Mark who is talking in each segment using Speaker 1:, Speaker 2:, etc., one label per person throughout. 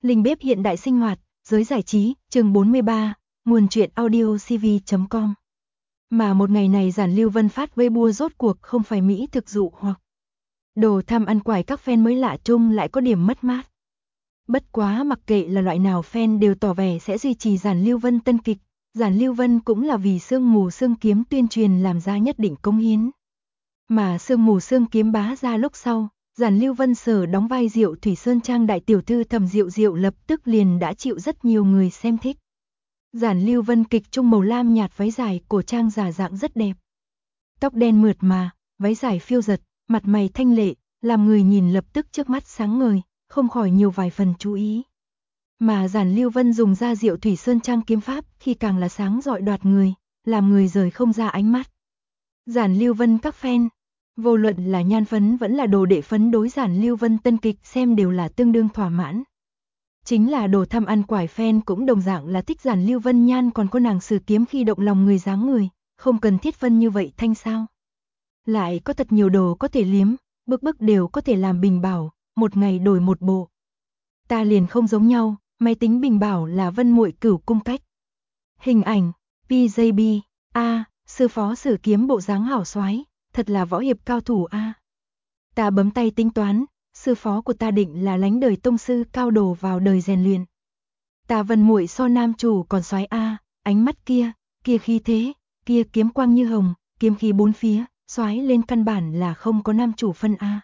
Speaker 1: Linh bếp hiện đại sinh hoạt, giới giải trí, chương 43, nguồn truyện audio cv.com. Mà một ngày này Giản Lưu Vân phát Weibo rốt cuộc không phải mỹ thực dụ hoặc đồ tham ăn quải các fan mới lạ chung lại có điểm mất mát. Bất quá mặc kệ là loại nào fan đều tỏ vẻ sẽ duy trì Giản Lưu Vân tân kịch, Giản Lưu Vân cũng là vì Sương Mù Sương Kiếm tuyên truyền làm ra nhất định công hiến. Mà Sương Mù Sương Kiếm bá ra lúc sau, Giản Lưu Vân sở đóng vai Diệu Thủy Sơn Trang đại tiểu thư Thẩm Diệu Diệu lập tức liền đã chịu rất nhiều người xem thích. Giản Lưu Vân kịch trung màu lam nhạt váy dài cổ trang giả dạng rất đẹp. Tóc đen mượt mà, váy dài phiêu giật, mặt mày thanh lệ, làm người nhìn lập tức trước mắt sáng ngời, không khỏi nhiều vài phần chú ý. Mà Giản Lưu Vân dùng ra Diệu Thủy Sơn Trang kiếm pháp khi càng là sáng rọi đoạt người, làm người rời không ra ánh mắt. Giản Lưu Vân các fan, vô luận là nhan phấn vẫn là đồ đệ phấn đối Giản Lưu Vân tân kịch xem đều là tương đương thỏa mãn. Chính là đồ tham ăn quải fan cũng đồng dạng là thích Giản Lưu Vân nhan còn có nàng sử kiếm khi động lòng người dáng người, không cần thiết phân như vậy thanh sao. Lại có thật nhiều đồ có thể liếm, bức đều có thể làm bình bảo, một ngày đổi một bộ. Ta liền không giống nhau, máy tính bình bảo là Vân muội cửu cung cách. Hình ảnh, PJB, sư phó sử kiếm bộ dáng hảo soái, thật là võ hiệp cao thủ a. Ta bấm tay tính toán, sư phó của ta định là lánh đời tông sư cao đồ vào đời rèn luyện. Ta Vân muội so nam chủ còn soái a, ánh mắt kia, kia khí thế, kia kiếm quang như hồng, kiếm khí bốn phía, soái lên căn bản là không có nam chủ phân a.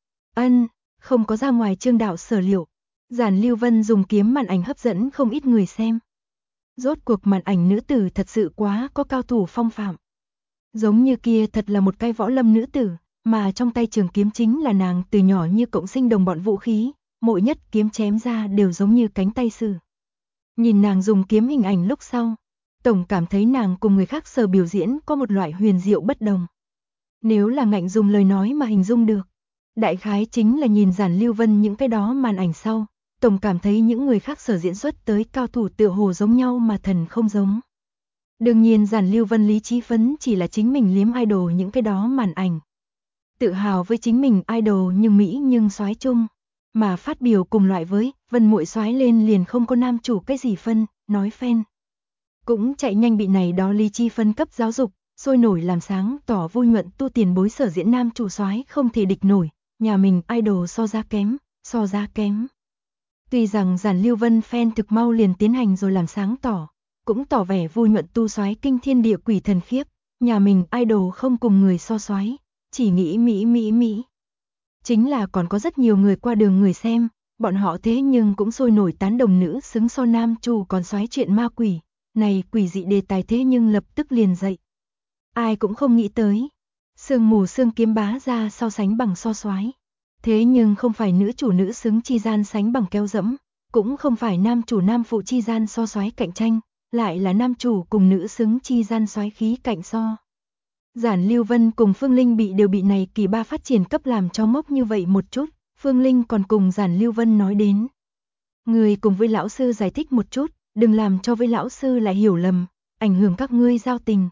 Speaker 1: Không có ra ngoài chương đạo sở liệu. Giản Lưu Vân dùng kiếm màn ảnh hấp dẫn không ít người xem. Rốt cuộc màn ảnh nữ tử thật sự quá có cao thủ phong phạm. Giống như kia thật là một cái võ lâm nữ tử, mà trong tay trường kiếm chính là nàng từ nhỏ như cộng sinh đồng bọn vũ khí, mỗi nhất kiếm chém ra đều giống như cánh tay sử. Nhìn nàng dùng kiếm hình ảnh lúc sau, tổng cảm thấy nàng cùng người khác sở biểu diễn có một loại huyền diệu bất đồng. Nếu là ngạnh dùng lời nói mà hình dung được, đại khái chính là nhìn Giản Lưu Vân những cái đó màn ảnh sau, tổng cảm thấy những người khác sở diễn xuất tới cao thủ tựa hồ giống nhau mà thần không giống. Đương nhiên Giản Lưu Vân lý trí phấn chỉ là chính mình liếm idol những cái đó màn ảnh. Tự hào với chính mình idol nhưng mỹ nhưng soái chung, mà phát biểu cùng loại với Vân muội soái lên liền không có nam chủ cái gì phân, nói fan. Cũng chạy nhanh bị này đó lý trí phân cấp giáo dục, sôi nổi làm sáng tỏ vui nhuận tu tiền bối sở diễn nam chủ soái không thể địch nổi, nhà mình idol so ra kém. Tuy rằng Giản Lưu Vân fan thực mau liền tiến hành rồi làm sáng tỏ, cũng tỏ vẻ vui nhuận tu soái kinh thiên địa quỷ thần khiếp, nhà mình idol không cùng người so soái, chỉ nghĩ mỹ. Chính là còn có rất nhiều người qua đường người xem, bọn họ thế nhưng cũng sôi nổi tán đồng nữ xứng so nam chủ còn soái chuyện ma quỷ, này quỷ dị đề tài thế nhưng lập tức liền dậy. Ai cũng không nghĩ tới, Sương Mù Sương Kiếm bá ra so sánh bằng so soái. Thế nhưng không phải nữ chủ nữ xứng chi gian sánh bằng kéo dẫm, cũng không phải nam chủ nam phụ chi gian so soái cạnh tranh, lại là nam chủ cùng nữ xứng chi gian soái khí cạnh so. Giản Lưu Vân cùng Phương Linh đều bị này kỳ ba phát triển cấp làm cho mốc như vậy một chút, Phương Linh còn cùng Giản Lưu Vân nói đến. Người cùng với lão sư giải thích một chút, đừng làm cho với lão sư lại hiểu lầm, ảnh hưởng các ngươi giao tình.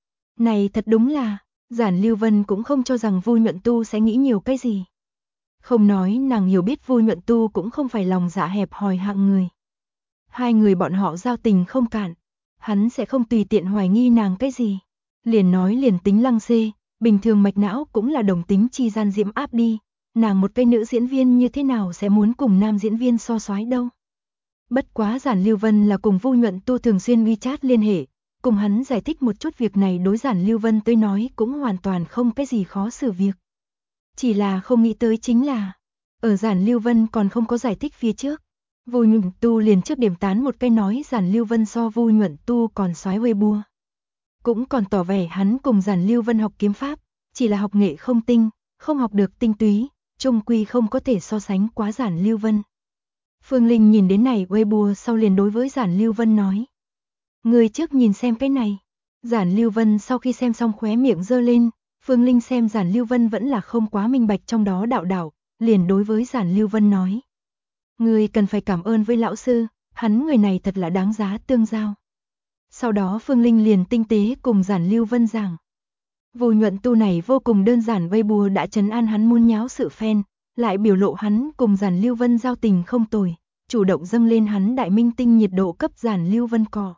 Speaker 1: Này thật đúng là, Giản Lưu Vân cũng không cho rằng Vu Nhuận Tu sẽ nghĩ nhiều cái gì. Không nói nàng hiểu biết Vu Nhuận Tu cũng không phải lòng dạ hẹp hòi hạng người. Hai người bọn họ giao tình không cạn, hắn sẽ không tùy tiện hoài nghi nàng cái gì. Liền nói liền tính lăng xê, bình thường mạch não cũng là đồng tính chi gian diễm áp đi, nàng một cái nữ diễn viên như thế nào sẽ muốn cùng nam diễn viên so soái đâu. Bất quá Giản Lưu Vân là cùng Vu Nhuận Tu thường xuyên WeChat liên hệ, cùng hắn giải thích một chút việc này đối Giản Lưu Vân tới nói cũng hoàn toàn không cái gì khó xử việc. Chỉ là không nghĩ tới chính là, ở Giản Lưu Vân còn không có giải thích phía trước, Vu Nhuận Tu liền trước điểm tán một cái nói Giản Lưu Vân so Vu Nhuận Tu còn soái Weibo. Cũng còn tỏ vẻ hắn cùng Giản Lưu Vân học kiếm pháp, chỉ là học nghệ không tinh, không học được tinh túy, chung quy không có thể so sánh quá Giản Lưu Vân. Phương Linh nhìn đến này Weibo sau liền đối với Giản Lưu Vân nói. Người trước nhìn xem cái này. Giản Lưu Vân sau khi xem xong khóe miệng giơ lên, Phương Linh xem Giản Lưu Vân vẫn là không quá minh bạch trong đó đạo, liền đối với Giản Lưu Vân nói. Người cần phải cảm ơn với lão sư, hắn người này thật là đáng giá tương giao. Sau đó Phương Linh liền tinh tế cùng Giản Lưu Vân giảng. Vu Nhuận Tu này vô cùng đơn giản Weibo đã trấn an hắn muốn nháo sự fan, lại biểu lộ hắn cùng Giản Lưu Vân giao tình không tồi, chủ động dâng lên hắn đại minh tinh nhiệt độ cấp Giản Lưu Vân cỏ.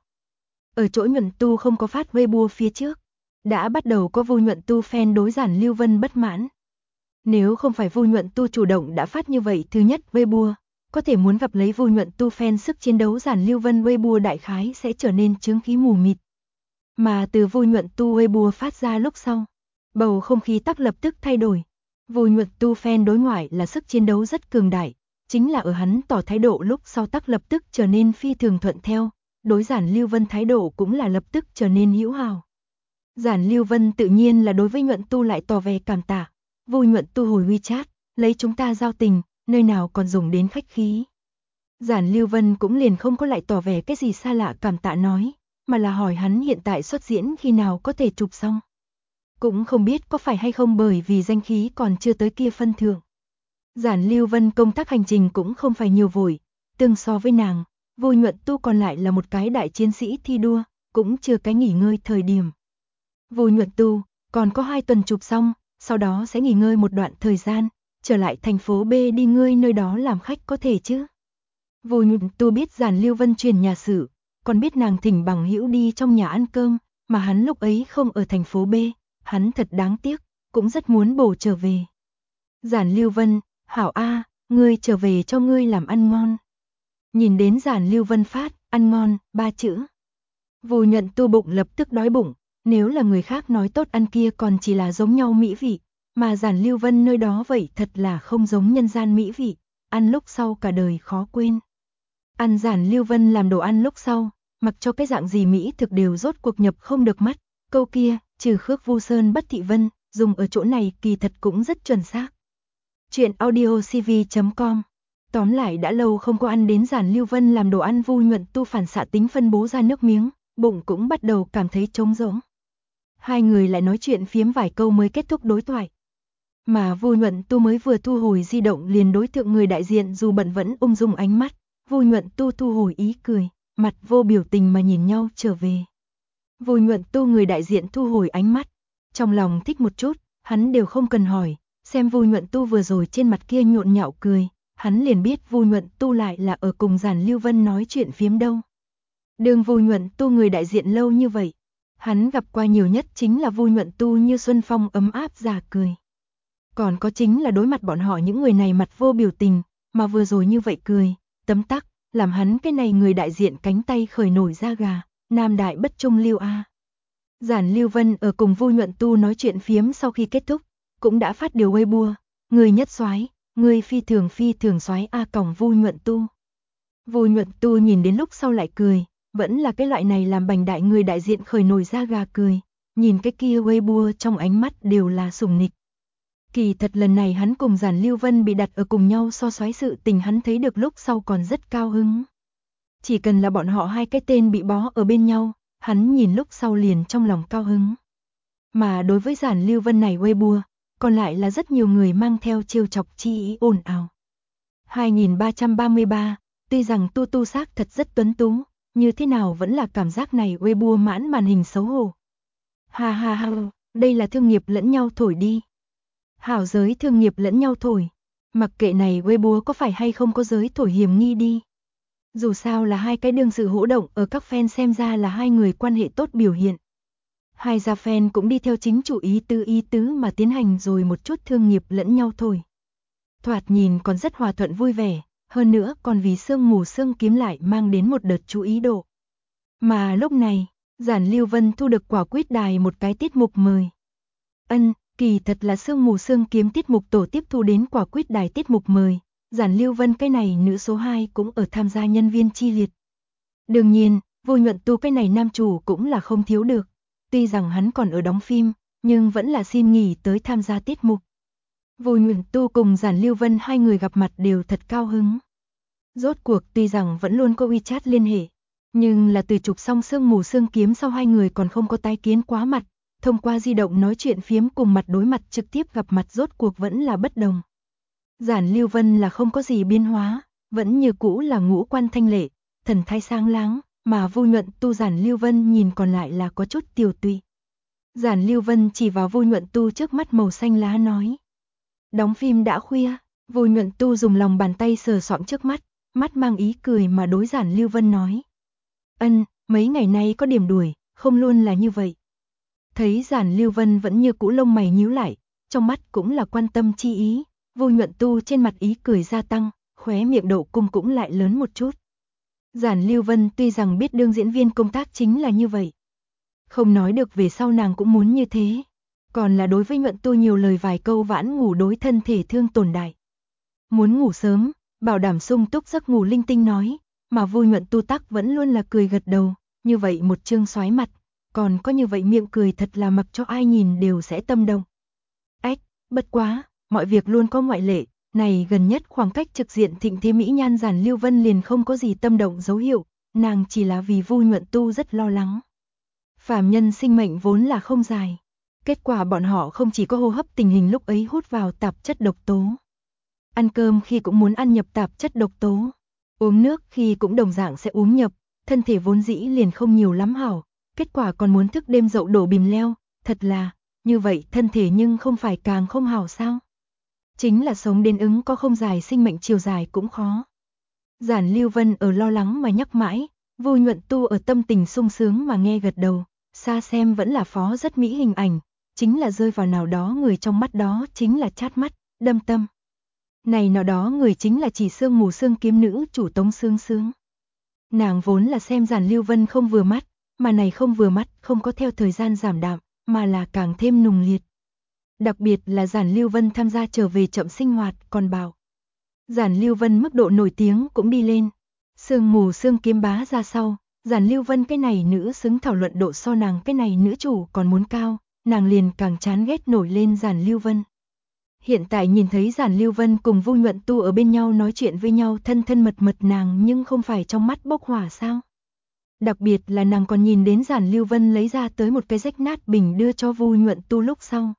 Speaker 1: Ở chỗ nhuận tu không có phát Weibo phía trước, đã bắt đầu có Vu Nhuận Tu fan đối Giản Lưu Vân bất mãn. Nếu không phải Vu Nhuận Tu chủ động đã phát như vậy, thứ nhất Weibo, có thể muốn gặp lấy Vu Nhuận Tu fan sức chiến đấu Giản Lưu Vân Weibo đại khái sẽ trở nên chướng khí mù mịt. Mà từ Vu Nhuận Tu Weibo phát ra lúc sau, bầu không khí tắc lập tức thay đổi. Vu Nhuận Tu fan đối ngoại là sức chiến đấu rất cường đại, chính là ở hắn tỏ thái độ lúc sau tắc lập tức trở nên phi thường thuận theo, đối Giản Lưu Vân thái độ cũng là lập tức trở nên hữu hảo. Giản Lưu Vân tự nhiên là đối với Nhuận Tu lại tỏ vẻ cảm tạ. Vu Nhuận Tu hồi WeChat, lấy chúng ta giao tình, nơi nào còn dùng đến khách khí. Giản Lưu Vân cũng liền không có lại tỏ vẻ cái gì xa lạ cảm tạ nói, mà là hỏi hắn hiện tại xuất diễn khi nào có thể chụp xong. Cũng không biết có phải hay không bởi vì danh khí còn chưa tới kia phân thượng. Giản Lưu Vân công tác hành trình cũng không phải nhiều vội, tương so với nàng, Vu Nhuận Tu còn lại là một cái đại chiến sĩ thi đua, cũng chưa cái nghỉ ngơi thời điểm. Vu Nhuận Tu, còn có 2 tuần chụp xong, sau đó sẽ nghỉ ngơi một đoạn thời gian, trở lại thành phố B đi ngươi nơi đó làm khách có thể chứ. Vu Nhuận Tu biết Giản Lưu Vân truyền nhà sự, còn biết nàng thỉnh bằng hữu đi trong nhà ăn cơm, mà hắn lúc ấy không ở thành phố B, hắn thật đáng tiếc, cũng rất muốn bổ trở về. Giản Lưu Vân, hảo a, ngươi trở về cho ngươi làm ăn ngon. Nhìn đến Giản Lưu Vân phát, ăn ngon, 3 chữ. Vu Nhuận Tu bụng lập tức đói bụng, nếu là người khác nói tốt ăn kia còn chỉ là giống nhau mỹ vị, mà Giản Lưu Vân nơi đó vậy thật là không giống nhân gian mỹ vị, ăn lúc sau cả đời khó quên. Ăn Giản Lưu Vân làm đồ ăn lúc sau, mặc cho cái dạng gì mỹ thực đều rốt cuộc nhập không được mắt, câu kia, trừ khước Vu Sơn bất thị vân, dùng ở chỗ này kỳ thật cũng rất chuẩn xác. Chuyện audiocv.com. Tóm lại đã lâu không có ăn đến Giản Lưu Vân làm đồ ăn, Vu Nhuận Tu phản xạ tính phân bố ra nước miếng, bụng cũng bắt đầu cảm thấy trống rỗng. Hai người lại nói chuyện phiếm vài câu mới kết thúc đối thoại. Mà Vu Nhuận Tu mới vừa thu hồi di động liền đối tượng người đại diện dù bận vẫn ung dung ánh mắt, Vu Nhuận Tu thu hồi ý cười, mặt vô biểu tình mà nhìn nhau trở về. Vu Nhuận Tu người đại diện thu hồi ánh mắt, trong lòng thích một chút, hắn đều không cần hỏi, xem Vu Nhuận Tu vừa rồi trên mặt kia nhộn nhạo cười, hắn liền biết Vu Nhuận Tu lại là ở cùng Giản Lưu Vân nói chuyện phiếm đâu. Đường Vu Nhuận Tu người đại diện lâu như vậy, hắn gặp qua nhiều nhất chính là Vu Nhuận Tu như xuân phong ấm áp già cười. Còn có chính là đối mặt bọn họ những người này mặt vô biểu tình, mà vừa rồi như vậy cười, tấm tắc, làm hắn cái này người đại diện cánh tay khởi nổi da gà, nam đại bất trung lưu a. Giản Lưu Vân ở cùng Vu Nhuận Tu nói chuyện phiếm sau khi kết thúc, cũng đã phát điều Weibo, người nhất soái, người phi thường soái a còng Vu Nhuận Tu. Vu Nhuận Tu nhìn đến lúc sau lại cười, vẫn là cái loại này làm bành đại người đại diện khởi nổi da gà cười, nhìn cái kia Weibo trong ánh mắt đều là sủng nịch. Kỳ thật lần này hắn cùng Giản Lưu Vân bị đặt ở cùng nhau so soái sự tình hắn thấy được lúc sau còn rất cao hứng. Chỉ cần là bọn họ hai cái tên bị bó ở bên nhau, hắn nhìn lúc sau liền trong lòng cao hứng. Mà đối với Giản Lưu Vân này Weibo, còn lại là rất nhiều người mang theo trêu chọc chi ý ồn ào. 2333, tuy rằng Tu Tu xác thật rất tuấn tú, như thế nào vẫn là cảm giác này Weibo mãn màn hình xấu hổ. Ha ha ha, đây là thương nghiệp lẫn nhau thổi đi. Hảo giới thương nghiệp lẫn nhau thổi, mặc kệ này Weibo có phải hay không có giới thổi hiểm nghi đi. Dù sao là hai cái đương sự hỗ động ở các fan xem ra là hai người quan hệ tốt biểu hiện. Hai gia fan cũng đi theo chính chủ ý tứ mà tiến hành rồi một chút thương nghiệp lẫn nhau thổi. Thoạt nhìn còn rất hòa thuận vui vẻ, hơn nữa còn vì sương mù sương kiếm lại mang đến một đợt chú ý độ. Mà lúc này, Giản Lưu Vân thu được quả quyết đài một cái tiết mục mời. Kỳ thật là sương mù sương kiếm tiết mục tổ tiếp thu đến quả quyết đài tiết mục mời, Giản Lưu Vân cái này nữ số 2 cũng ở tham gia nhân viên chi liệt. Đương nhiên, Vu Nhuận Tu cái này nam chủ cũng là không thiếu được, tuy rằng hắn còn ở đóng phim, nhưng vẫn là xin nghỉ tới tham gia tiết mục. Vu Nhuận Tu cùng Giản Lưu Vân hai người gặp mặt đều thật cao hứng. Rốt cuộc tuy rằng vẫn luôn có WeChat liên hệ, nhưng là từ chụp xong sương mù sương kiếm sau hai người còn không có tái kiến quá mặt. Thông qua di động nói chuyện phiếm cùng mặt đối mặt trực tiếp gặp mặt rốt cuộc vẫn là bất đồng. Giản Lưu Vân là không có gì biến hóa, vẫn như cũ là ngũ quan thanh lệ, thần thái sáng láng, mà Vu Nhuận Tu Giản Lưu Vân nhìn còn lại là có chút tiều tụy. Giản Lưu Vân chỉ vào Vu Nhuận Tu trước mắt màu xanh lá nói. Đóng phim đã khuya, Vu Nhuận Tu dùng lòng bàn tay sờ soạng trước mắt, mắt mang ý cười mà đối Giản Lưu Vân nói. Mấy ngày nay có điểm đuổi, không luôn là như vậy. Thấy Giản Lưu Vân vẫn như cũ lông mày nhíu lại, trong mắt cũng là quan tâm chi ý, Vô Nhuận Tu trên mặt ý cười gia tăng, khóe miệng độ cung cũng lại lớn một chút. Giản Lưu Vân tuy rằng biết đương diễn viên công tác chính là như vậy. Không nói được về sau nàng cũng muốn như thế. Còn là đối với Nhuận Tu nhiều lời vài câu vãn ngủ đối thân thể thương tổn đại. Muốn ngủ sớm, bảo đảm sung túc giấc ngủ linh tinh nói, mà Vô Nhuận Tu tắc vẫn luôn là cười gật đầu, như vậy một trương xoái mặt, còn có như vậy miệng cười thật là mặc cho ai nhìn đều sẽ tâm động. Bất quá, mọi việc luôn có ngoại lệ, này gần nhất khoảng cách trực diện thịnh thế mỹ nhan Giản Lưu Vân liền không có gì tâm động dấu hiệu, nàng chỉ là vì Vô Nhuận Tu rất lo lắng. Phàm nhân sinh mệnh vốn là không dài, kết quả bọn họ không chỉ có hô hấp tình hình lúc ấy hút vào tạp chất độc tố. Ăn cơm khi cũng muốn ăn nhập tạp chất độc tố, uống nước khi cũng đồng dạng sẽ uống nhập, thân thể vốn dĩ liền không nhiều lắm hảo, kết quả còn muốn thức đêm dậu đổ bìm leo, thật là, như vậy thân thể nhưng không phải càng không hảo sao? Chính là sống đến ứng có không dài sinh mệnh chiều dài cũng khó. Giản Lưu Vân ở lo lắng mà nhắc mãi, Vô Nhuận Tu ở tâm tình sung sướng mà nghe gật đầu, xa xem vẫn là phó rất mỹ hình ảnh, chính là rơi vào nào đó người trong mắt đó chính là chát mắt, đâm tâm. Này nào đó người chính là chỉ Sương Mù Sương kiếm nữ chủ Tống Sương Sương. Nàng vốn là xem Giản Lưu Vân không vừa mắt, mà này không vừa mắt không có theo thời gian giảm đạm, mà là càng thêm nùng liệt. Đặc biệt là Giản Lưu Vân tham gia trở về chậm sinh hoạt còn bảo. Giản Lưu Vân mức độ nổi tiếng cũng đi lên. Sương Mù Sương kiếm bá ra sau, Giản Lưu Vân cái này nữ xứng thảo luận độ so nàng cái này nữ chủ còn muốn cao, nàng liền càng chán ghét nổi lên Giản Lưu Vân. Hiện tại nhìn thấy Giản Lưu Vân cùng Vô Nhuận Tu ở bên nhau nói chuyện với nhau thân thân mật mật nàng nhưng không phải trong mắt bốc hỏa sao? Đặc biệt là nàng còn nhìn đến Giản Lưu Vân lấy ra tới một cái rách nát bình đưa cho Vô Nhuận Tu lúc sau.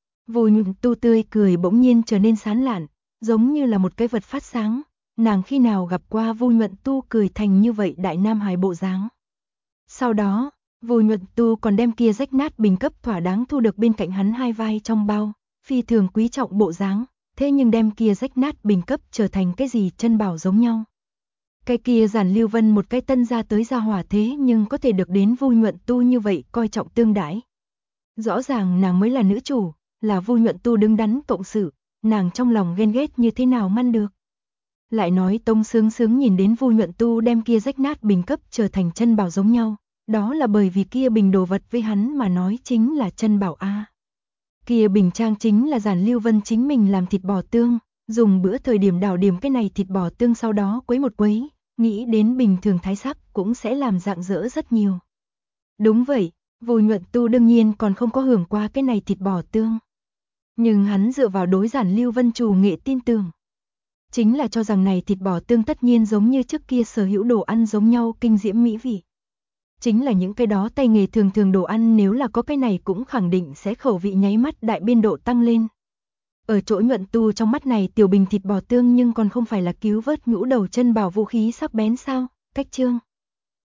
Speaker 1: Vô Nhuận Tu tươi cười bỗng nhiên trở nên sán lạn, giống như là một cái vật phát sáng, nàng khi nào gặp qua Vô Nhuận Tu cười thành như vậy đại nam hài bộ dáng. Sau đó, Vô Nhuận Tu còn đem kia rách nát bình cấp thỏa đáng thu được bên cạnh hắn hai vai trong bao, phi thường quý trọng bộ dáng, thế nhưng đem kia rách nát bình cấp trở thành cái gì chân bảo giống nhau. Cái kia Giản Lưu Vân một cái tân ra tới gia hỏa thế nhưng có thể được đến Vô Nhuận Tu như vậy coi trọng tương đãi. Rõ ràng nàng mới là nữ chủ, là Vô Nhuận Tu đứng đắn cộng sự, nàng trong lòng ghen ghét như thế nào ngăn được. Lại nói Tống Sương Sương nhìn đến Vô Nhuận Tu đem kia rách nát bình cấp trở thành chân bảo giống nhau, đó là bởi vì kia bình đồ vật với hắn mà nói chính là chân bảo a. Kia bình trang chính là Giản Lưu Vân chính mình làm thịt bò tương, dùng bữa thời điểm đảo điểm cái này thịt bò tương sau đó quấy một quấy, nghĩ đến bình thường thái sắc cũng sẽ làm rạng rỡ rất nhiều. Đúng vậy, Vô Nhuận Tu đương nhiên còn không có hưởng qua cái này thịt bò tương. Nhưng hắn dựa vào đối Giản Lưu Vân chủ nghệ tin tưởng. Chính là cho rằng này thịt bò tương tất nhiên giống như trước kia sở hữu đồ ăn giống nhau kinh diễm mỹ vị. Chính là những cái đó tay nghề thường thường đồ ăn nếu là có cái này cũng khẳng định sẽ khẩu vị nháy mắt đại biên độ tăng lên. Ở chỗ Nhuận Tu trong mắt này tiểu bình thịt bò tương nhưng còn không phải là cứu vớt nhũ đầu chân bảo vũ khí sắc bén sao, cách chương.